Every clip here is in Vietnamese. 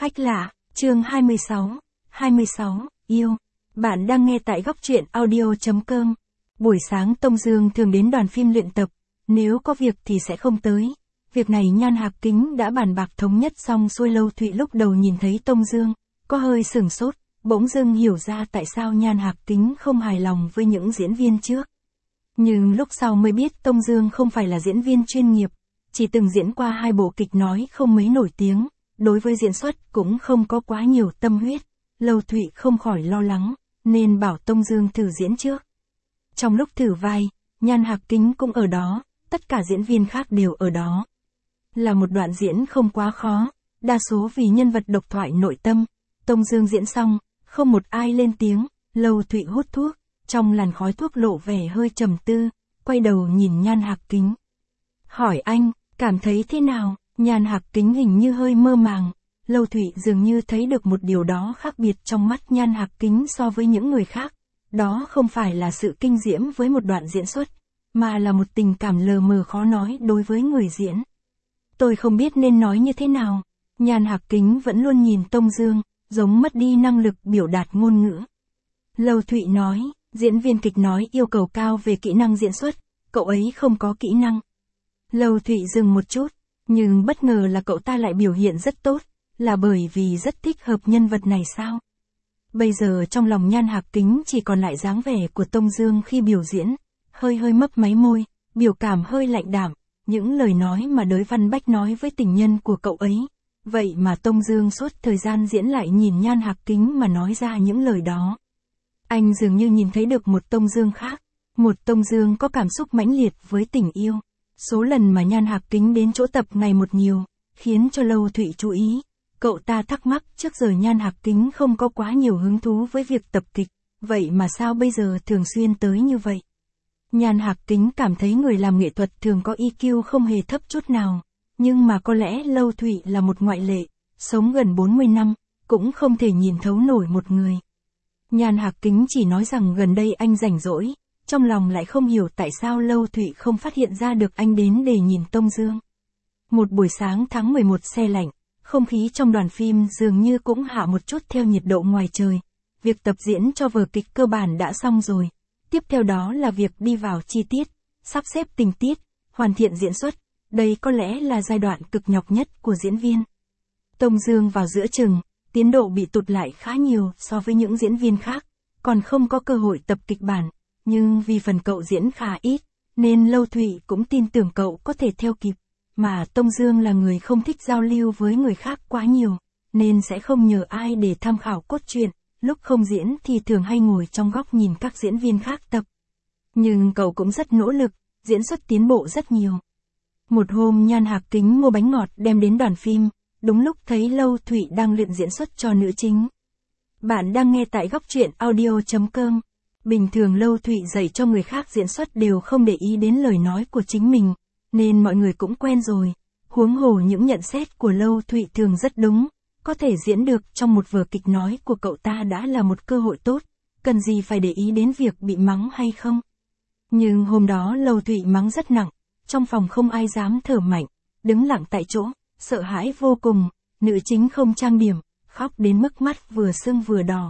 Khách lạ, chương 26, yêu. Bạn đang nghe tại góc truyện audio.com. Buổi sáng Tông Dương thường đến đoàn phim luyện tập, nếu có việc thì sẽ không tới. Việc này Nhan Hạc Kính đã bàn bạc thống nhất xong xuôi. Lâu Thụy lúc đầu nhìn thấy Tông Dương, có hơi sửng sốt, bỗng dưng hiểu ra tại sao Nhan Hạc Kính không hài lòng với những diễn viên trước. Nhưng lúc sau mới biết Tông Dương không phải là diễn viên chuyên nghiệp, chỉ từng diễn qua 2 bộ kịch nói không mấy nổi tiếng, đối với diễn xuất cũng không có quá nhiều tâm huyết. Lâu Thụy không khỏi lo lắng, nên bảo Tông Dương thử diễn trước. Trong lúc thử vai, Nhan Hạc Kính cũng ở đó, tất cả diễn viên khác đều ở đó. Là một đoạn diễn không quá khó, đa số vì nhân vật độc thoại nội tâm. Tông Dương diễn xong, không một ai lên tiếng, Lâu Thụy hút thuốc, trong làn khói thuốc lộ vẻ hơi trầm tư, quay đầu nhìn Nhan Hạc Kính. Hỏi anh, cảm thấy thế nào? Nhan Hạc Kính hình như hơi mơ màng. Lâu Thụy dường như thấy được một điều đó khác biệt trong mắt Nhan Hạc Kính so với những người khác. Đó không phải là sự kinh diễm với một đoạn diễn xuất, mà là một tình cảm lờ mờ khó nói đối với người diễn. Tôi không biết nên nói như thế nào. Nhan Hạc Kính vẫn luôn nhìn Tông Dương, giống mất đi năng lực biểu đạt ngôn ngữ. Lâu Thụy nói, diễn viên kịch nói yêu cầu cao về kỹ năng diễn xuất, cậu ấy không có kỹ năng. Lâu Thụy dừng một chút, nhưng bất ngờ là cậu ta lại biểu hiện rất tốt, là bởi vì rất thích hợp nhân vật này sao? Bây giờ trong lòng Nhan Hạc Kính chỉ còn lại dáng vẻ của Tông Dương khi biểu diễn, hơi mấp máy môi, biểu cảm hơi lạnh đạm, những lời nói mà Đới Văn Bách nói với tình nhân của cậu ấy. Vậy mà Tông Dương suốt thời gian diễn lại nhìn Nhan Hạc Kính mà nói ra những lời đó. Anh dường như nhìn thấy được một Tông Dương khác, một Tông Dương có cảm xúc mãnh liệt với tình yêu. Số lần mà Nhan Hạc Kính đến chỗ tập ngày một nhiều, khiến cho Lâu Thụy chú ý. Cậu ta thắc mắc trước giờ Nhan Hạc Kính không có quá nhiều hứng thú với việc tập kịch, vậy mà sao bây giờ thường xuyên tới như vậy? Nhan Hạc Kính cảm thấy người làm nghệ thuật thường có EQ không hề thấp chút nào, nhưng mà có lẽ Lâu Thụy là một ngoại lệ, sống gần 40 năm, cũng không thể nhìn thấu nổi một người. Nhan Hạc Kính chỉ nói rằng gần đây anh rảnh rỗi, trong lòng lại không hiểu tại sao Lâu Thụy không phát hiện ra được anh đến để nhìn Tông Dương. Một buổi sáng tháng 11 se lạnh, không khí trong đoàn phim dường như cũng hạ một chút theo nhiệt độ ngoài trời. Việc tập diễn cho vở kịch cơ bản đã xong rồi. Tiếp theo đó là việc đi vào chi tiết, sắp xếp tình tiết, hoàn thiện diễn xuất. Đây có lẽ là giai đoạn cực nhọc nhất của diễn viên. Tông Dương vào giữa chừng, tiến độ bị tụt lại khá nhiều so với những diễn viên khác, còn không có cơ hội tập kịch bản. Nhưng vì phần cậu diễn khá ít, nên Lâu Thụy cũng tin tưởng cậu có thể theo kịp. Mà Tông Dương là người không thích giao lưu với người khác quá nhiều, nên sẽ không nhờ ai để tham khảo cốt truyện, lúc không diễn thì thường hay ngồi trong góc nhìn các diễn viên khác tập. Nhưng cậu cũng rất nỗ lực, diễn xuất tiến bộ rất nhiều. Một hôm Nhan Hạc Kính mua bánh ngọt đem đến đoàn phim, đúng lúc thấy Lâu Thụy đang luyện diễn xuất cho nữ chính. Bạn đang nghe tại góc truyện audio.com. Bình thường Lâu Thụy dạy cho người khác diễn xuất đều không để ý đến lời nói của chính mình, nên mọi người cũng quen rồi. Huống hồ những nhận xét của Lâu Thụy thường rất đúng, có thể diễn được trong một vở kịch nói của cậu ta đã là một cơ hội tốt, cần gì phải để ý đến việc bị mắng hay không. Nhưng hôm đó Lâu Thụy mắng rất nặng, trong phòng không ai dám thở mạnh, đứng lặng tại chỗ, sợ hãi vô cùng. Nữ chính không trang điểm, khóc đến mức mắt vừa sưng vừa đỏ.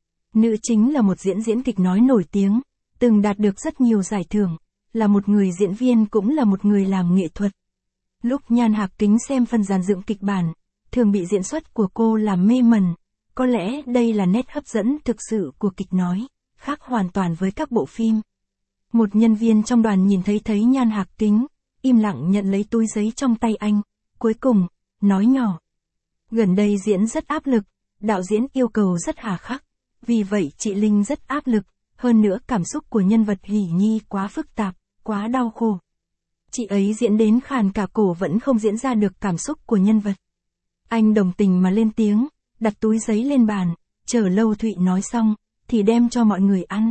Nữ chính là một diễn kịch nói nổi tiếng, từng đạt được rất nhiều giải thưởng, là một người diễn viên cũng là một người làm nghệ thuật. Lúc Nhan Hạc Kính xem phần dàn dựng kịch bản, thường bị diễn xuất của cô làm mê mẩn. Có lẽ đây là nét hấp dẫn thực sự của kịch nói, khác hoàn toàn với các bộ phim. Một nhân viên trong đoàn nhìn thấy Nhan Hạc Kính, im lặng nhận lấy túi giấy trong tay anh, cuối cùng, nói nhỏ. Gần đây diễn rất áp lực, đạo diễn yêu cầu rất hà khắc, vì vậy chị Linh rất áp lực, hơn nữa cảm xúc của nhân vật Hỷ Nhi quá phức tạp, quá đau khổ. Chị ấy diễn đến khàn cả cổ vẫn không diễn ra được cảm xúc của nhân vật. Anh đồng tình mà lên tiếng, đặt túi giấy lên bàn, chờ Lâu Thụy nói xong, thì đem cho mọi người ăn.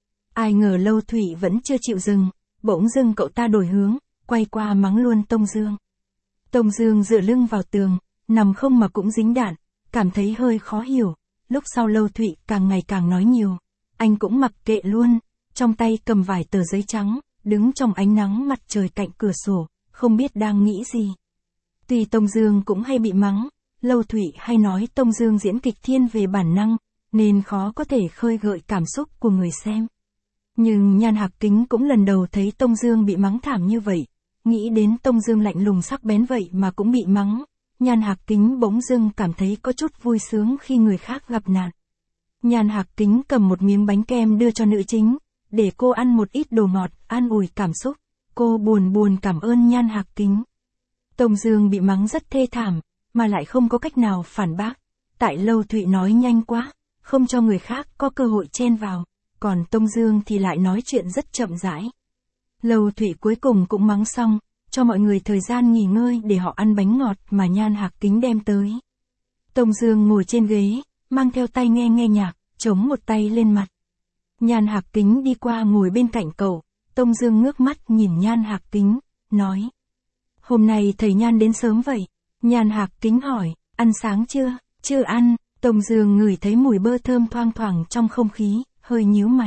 Ai ngờ Lâu Thụy vẫn chưa chịu dừng, bỗng dưng cậu ta đổi hướng, quay qua mắng luôn Tông Dương. Tông Dương dựa lưng vào tường, nằm không mà cũng dính đạn, cảm thấy hơi khó hiểu. Lúc sau Lâu Thụy càng ngày càng nói nhiều, anh cũng mặc kệ luôn, trong tay cầm vài tờ giấy trắng, đứng trong ánh nắng mặt trời cạnh cửa sổ, không biết đang nghĩ gì. Tuy Tông Dương cũng hay bị mắng, Lâu Thụy hay nói Tông Dương diễn kịch thiên về bản năng, nên khó có thể khơi gợi cảm xúc của người xem. Nhưng Nhan Hạc Kính cũng lần đầu thấy Tông Dương bị mắng thảm như vậy, nghĩ đến Tông Dương lạnh lùng sắc bén vậy mà cũng bị mắng, Nhan Hạc Kính bỗng dưng cảm thấy có chút vui sướng khi người khác gặp nạn. Nhan Hạc Kính cầm một miếng bánh kem đưa cho nữ chính, để cô ăn một ít đồ ngọt, an ủi cảm xúc. Cô buồn cảm ơn Nhan Hạc Kính. Tông Dương bị mắng rất thê thảm, mà lại không có cách nào phản bác. Tại Lâu Thụy nói nhanh quá, không cho người khác có cơ hội chen vào, còn Tông Dương thì lại nói chuyện rất chậm rãi. Lâu Thụy cuối cùng cũng mắng xong, cho mọi người thời gian nghỉ ngơi để họ ăn bánh ngọt mà Nhan Hạc Kính đem tới. Tông Dương ngồi trên ghế, mang theo tai nghe nhạc, chống một tay lên mặt. Nhan Hạc Kính đi qua ngồi bên cạnh cậu, Tông Dương ngước mắt nhìn Nhan Hạc Kính, nói. Hôm nay thầy Nhan đến sớm vậy? Nhan Hạc Kính hỏi, ăn sáng chưa? Chưa ăn. Tông Dương ngửi thấy mùi bơ thơm thoang thoảng trong không khí, hơi nhíu mày.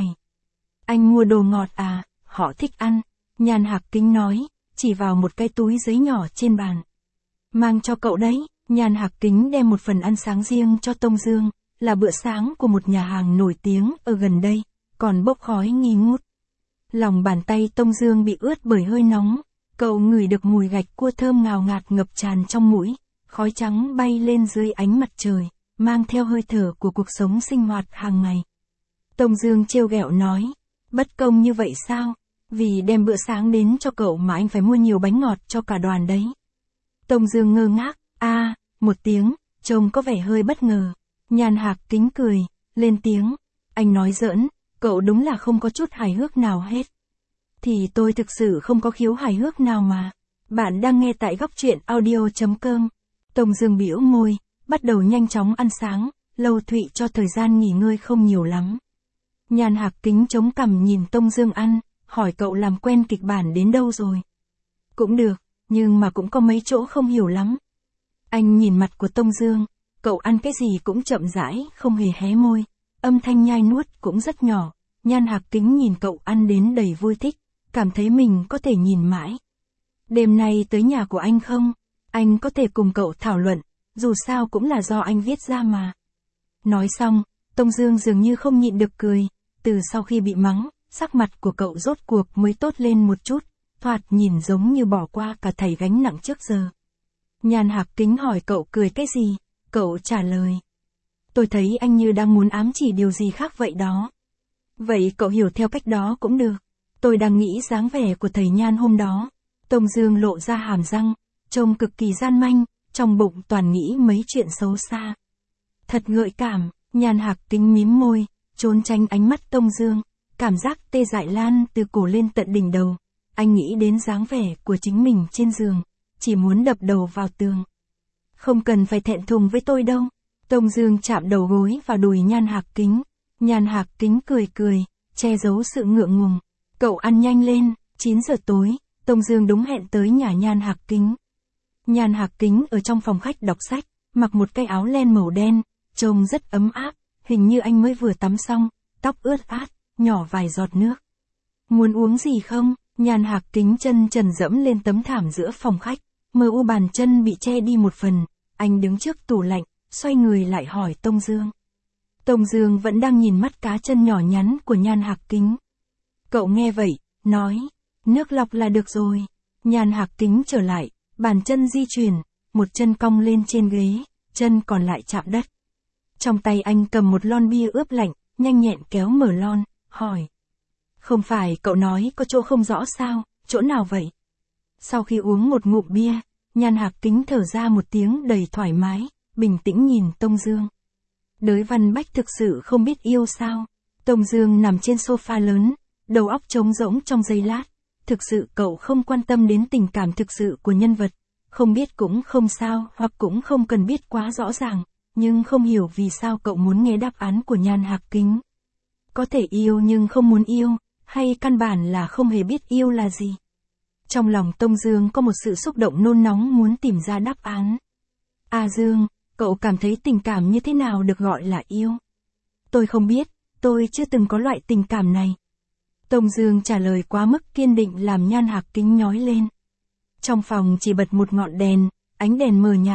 Anh mua đồ ngọt à, họ thích ăn. Nhan Hạc Kính nói, chỉ vào một cái túi giấy nhỏ trên bàn. Mang cho cậu đấy. Nhan Hạc Kính đem một phần ăn sáng riêng cho Tông Dương, là bữa sáng của một nhà hàng nổi tiếng ở gần đây, còn bốc khói nghi ngút. Lòng bàn tay Tông Dương bị ướt bởi hơi nóng, cậu ngửi được mùi gạch cua thơm ngào ngạt ngập tràn trong mũi, khói trắng bay lên dưới ánh mặt trời, mang theo hơi thở của cuộc sống sinh hoạt hàng ngày. Tông Dương trêu ghẹo nói, bất công như vậy sao? Vì đem bữa sáng đến cho cậu mà anh phải mua nhiều bánh ngọt cho cả đoàn đấy. Tông Dương ngơ ngác, một tiếng, trông có vẻ hơi bất ngờ. Nhan Hạc Kính cười, lên tiếng, anh nói giỡn, cậu đúng là không có chút hài hước nào hết. Thì tôi thực sự không có khiếu hài hước nào mà. Bạn đang nghe tại góc truyện audio.com. Tông Dương bĩu môi, bắt đầu nhanh chóng ăn sáng, Lâu Thụy cho thời gian nghỉ ngơi không nhiều lắm. Nhan Hạc Kính chống cằm nhìn Tông Dương ăn, hỏi cậu làm quen kịch bản đến đâu rồi. Cũng được, nhưng mà cũng có mấy chỗ không hiểu lắm. Anh nhìn mặt của Tông Dương, cậu ăn cái gì cũng chậm rãi, không hề hé môi, âm thanh nhai nuốt cũng rất nhỏ. Nhan Hạc Kính nhìn cậu ăn đến đầy vui thích, cảm thấy mình có thể nhìn mãi. Đêm nay tới nhà của anh không? Anh có thể cùng cậu thảo luận, dù sao cũng là do anh viết ra mà. Nói xong, Tông Dương dường như không nhịn được cười, từ sau khi bị mắng, sắc mặt của cậu rốt cuộc mới tốt lên một chút, thoạt nhìn giống như bỏ qua cả thảy gánh nặng trước giờ. Nhan Hạc Kính hỏi cậu cười cái gì, cậu trả lời. Tôi thấy anh như đang muốn ám chỉ điều gì khác vậy đó. Vậy cậu hiểu theo cách đó cũng được. Tôi đang nghĩ dáng vẻ của thầy Nhan hôm đó. Tông Dương lộ ra hàm răng, trông cực kỳ gian manh, trong bụng toàn nghĩ mấy chuyện xấu xa. Thật gợi cảm, Nhan Hạc Kính mím môi, trốn tránh ánh mắt Tông Dương, cảm giác tê dại lan từ cổ lên tận đỉnh đầu. Anh nghĩ đến dáng vẻ của chính mình trên giường, chỉ muốn đập đầu vào tường. Không cần phải thẹn thùng với tôi đâu. Tông Dương chạm đầu gối vào đùi Nhan Hạc Kính. Nhan Hạc Kính cười, che giấu sự ngượng ngùng. Cậu ăn nhanh lên, 9 giờ tối, Tông Dương đúng hẹn tới nhà Nhan Hạc Kính. Nhan Hạc Kính ở trong phòng khách đọc sách, mặc một cái áo len màu đen, trông rất ấm áp, hình như anh mới vừa tắm xong, tóc ướt át, nhỏ vài giọt nước. Muốn uống gì không? Nhan Hạc Kính chân trần dẫm lên tấm thảm giữa phòng khách, mờ u bàn chân bị che đi một phần, anh đứng trước tủ lạnh, xoay người lại hỏi Tông Dương. Tông Dương vẫn đang nhìn mắt cá chân nhỏ nhắn của Nhan Hạc Kính. Cậu nghe vậy, nói, nước lọc là được rồi. Nhan Hạc Kính trở lại, bàn chân di chuyển, một chân cong lên trên ghế, chân còn lại chạm đất. Trong tay anh cầm một lon bia ướp lạnh, nhanh nhẹn kéo mở lon, hỏi. Không phải cậu nói có chỗ không rõ sao, chỗ nào vậy? Sau khi uống một ngụm bia, Nhan Hạc Kính thở ra một tiếng đầy thoải mái, bình tĩnh nhìn Tông Dương. Đới Văn Bách thực sự không biết yêu sao? Tông Dương nằm trên sofa lớn, đầu óc trống rỗng trong giây lát. Thực sự cậu không quan tâm đến tình cảm thực sự của nhân vật. Không biết cũng không sao, hoặc cũng không cần biết quá rõ ràng, nhưng không hiểu vì sao cậu muốn nghe đáp án của Nhan Hạc Kính. Có thể yêu nhưng không muốn yêu, hay căn bản là không hề biết yêu là gì? Trong lòng Tông Dương có một sự xúc động nôn nóng muốn tìm ra đáp án. Dương, cậu cảm thấy tình cảm như thế nào được gọi là yêu? Tôi không biết, tôi chưa từng có loại tình cảm này. Tông Dương trả lời quá mức kiên định làm Nhan Hạc Kính nhói lên. Trong phòng chỉ bật một ngọn đèn, ánh đèn mờ nhạt,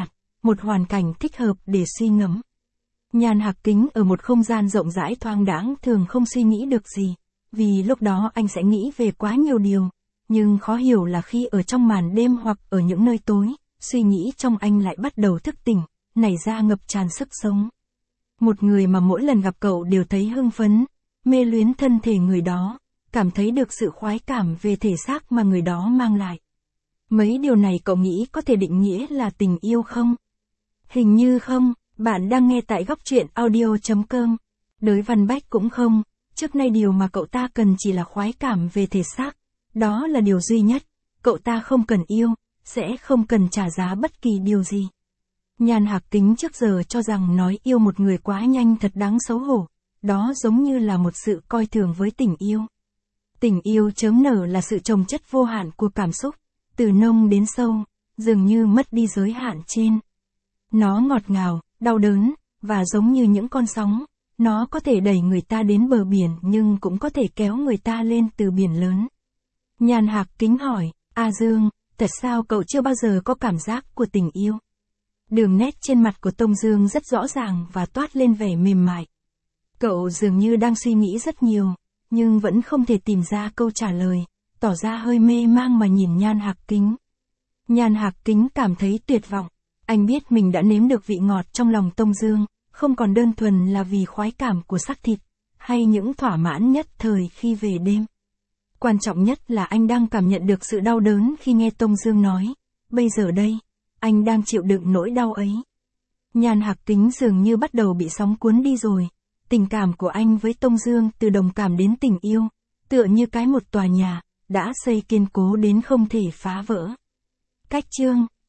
một hoàn cảnh thích hợp để suy ngẫm. Nhan Hạc Kính ở một không gian rộng rãi thoáng đãng thường không suy nghĩ được gì, vì lúc đó anh sẽ nghĩ về quá nhiều điều, nhưng khó hiểu là khi ở trong màn đêm hoặc ở những nơi tối, suy nghĩ trong anh lại bắt đầu thức tỉnh, nảy ra ngập tràn sức sống. Một người mà mỗi lần gặp cậu đều thấy hưng phấn, mê luyến thân thể người đó, cảm thấy được sự khoái cảm về thể xác mà người đó mang lại. Mấy điều này cậu nghĩ có thể định nghĩa là tình yêu không? Hình như không, bạn đang nghe tại góc truyện audio.com. Đới Văn Bách cũng không, trước nay điều mà cậu ta cần chỉ là khoái cảm về thể xác. Đó là điều duy nhất, cậu ta không cần yêu, sẽ không cần trả giá bất kỳ điều gì. Nhan Hạc Kính trước giờ cho rằng nói yêu một người quá nhanh thật đáng xấu hổ, đó giống như là một sự coi thường với tình yêu. Tình yêu chớm nở là sự chồng chất vô hạn của cảm xúc, từ nông đến sâu, dường như mất đi giới hạn trên. Nó ngọt ngào, đau đớn, và giống như những con sóng, nó có thể đẩy người ta đến bờ biển nhưng cũng có thể kéo người ta lên từ biển lớn. Nhan Hạc Kính hỏi, A Dương, thật sao cậu chưa bao giờ có cảm giác của tình yêu? Đường nét trên mặt của Tông Dương rất rõ ràng và toát lên vẻ mềm mại. Cậu dường như đang suy nghĩ rất nhiều, nhưng vẫn không thể tìm ra câu trả lời, tỏ ra hơi mê mang mà nhìn Nhan Hạc Kính. Nhan Hạc Kính cảm thấy tuyệt vọng. Anh biết mình đã nếm được vị ngọt trong lòng Tông Dương, không còn đơn thuần là vì khoái cảm của xác thịt, hay những thỏa mãn nhất thời khi về đêm. Quan trọng nhất là anh đang cảm nhận được sự đau đớn khi nghe Tông Dương nói, bây giờ đây, anh đang chịu đựng nỗi đau ấy. Nhan Hạc Kính dường như bắt đầu bị sóng cuốn đi rồi, tình cảm của anh với Tông Dương từ đồng cảm đến tình yêu, tựa như cái một tòa nhà, đã xây kiên cố đến không thể phá vỡ. Cách chương